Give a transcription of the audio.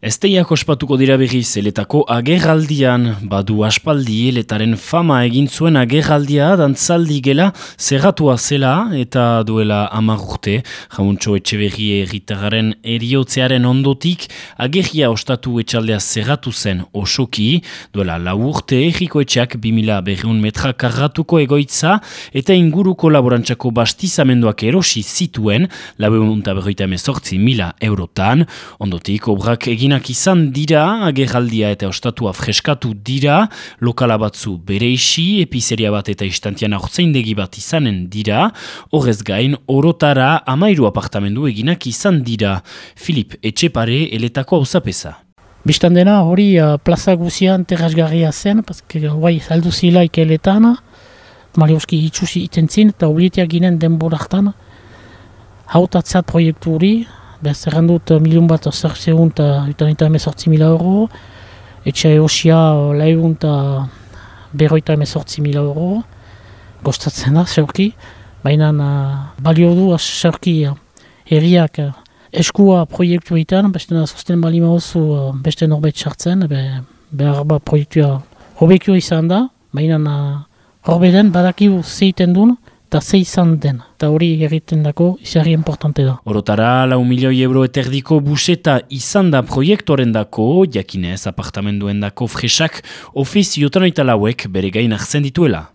Esteiak ospatuko dira berriz eletako agerraldian, badu aspaldi eletaren fama egin zuen agerraldia dantzaldi gela zerratua zela eta duela 10 urte. Jamuntxo Etxeberri herritarraren eriotzearen ondotik agerria ostatu etxaldea zerratu zen osoki, duela 4 urte herriko etxeak 2200 metra karratuko egoitza eta inguruko laborantzako bastizamenduak erosi zituen 458.000 eurotan, ondotik obrak egin izan dira, agerraldia eta ostatua freskatu dira, lokala batzu bereisi, epizeria bat eta istantian aurtzaindegi bat izanen dira, horrez gain, orotara 13 apartamendu eginak izan dira. Filip Etxepare eletako auzapeza. Bistan dena hori plaza guzian terrazgarria zen, paske guai saldu zilaik eletana, Marioski itxusi itentzin eta obliteak ginen denborartan, hautatzat proiektu hori, zerrandut 1.800.000 euro, etxe osia 1.418.000 euro, gostatzen da, zeurki, baina balio du, zeurki herriak eskua proiektu egiten, beste sosten balima oso beste norbait sartzen, behar proiektua hobekio izan da, baina horbeden badakigu zeiten duen, eta ze izan den, eta hori egiten dako izarri importante da. Orotara 4 milioi euro eterdiko buseta izan da proiektoren dako, jakinez apartamenduen dako fresak ofiziotan eta lauek bere gain hartzen dituela.